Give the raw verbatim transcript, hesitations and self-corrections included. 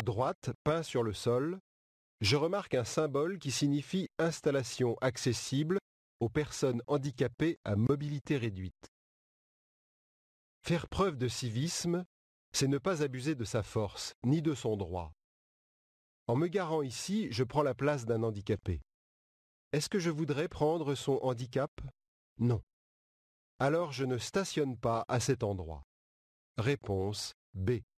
droite, peint sur le sol, je remarque un symbole qui signifie installation accessible aux personnes handicapées à mobilité réduite. Faire preuve de civisme, c'est ne pas abuser de sa force, ni de son droit. En me garant ici, je prends la place d'un handicapé. Est-ce que je voudrais prendre son handicap? Non. Alors je ne stationne pas à cet endroit. Réponse B.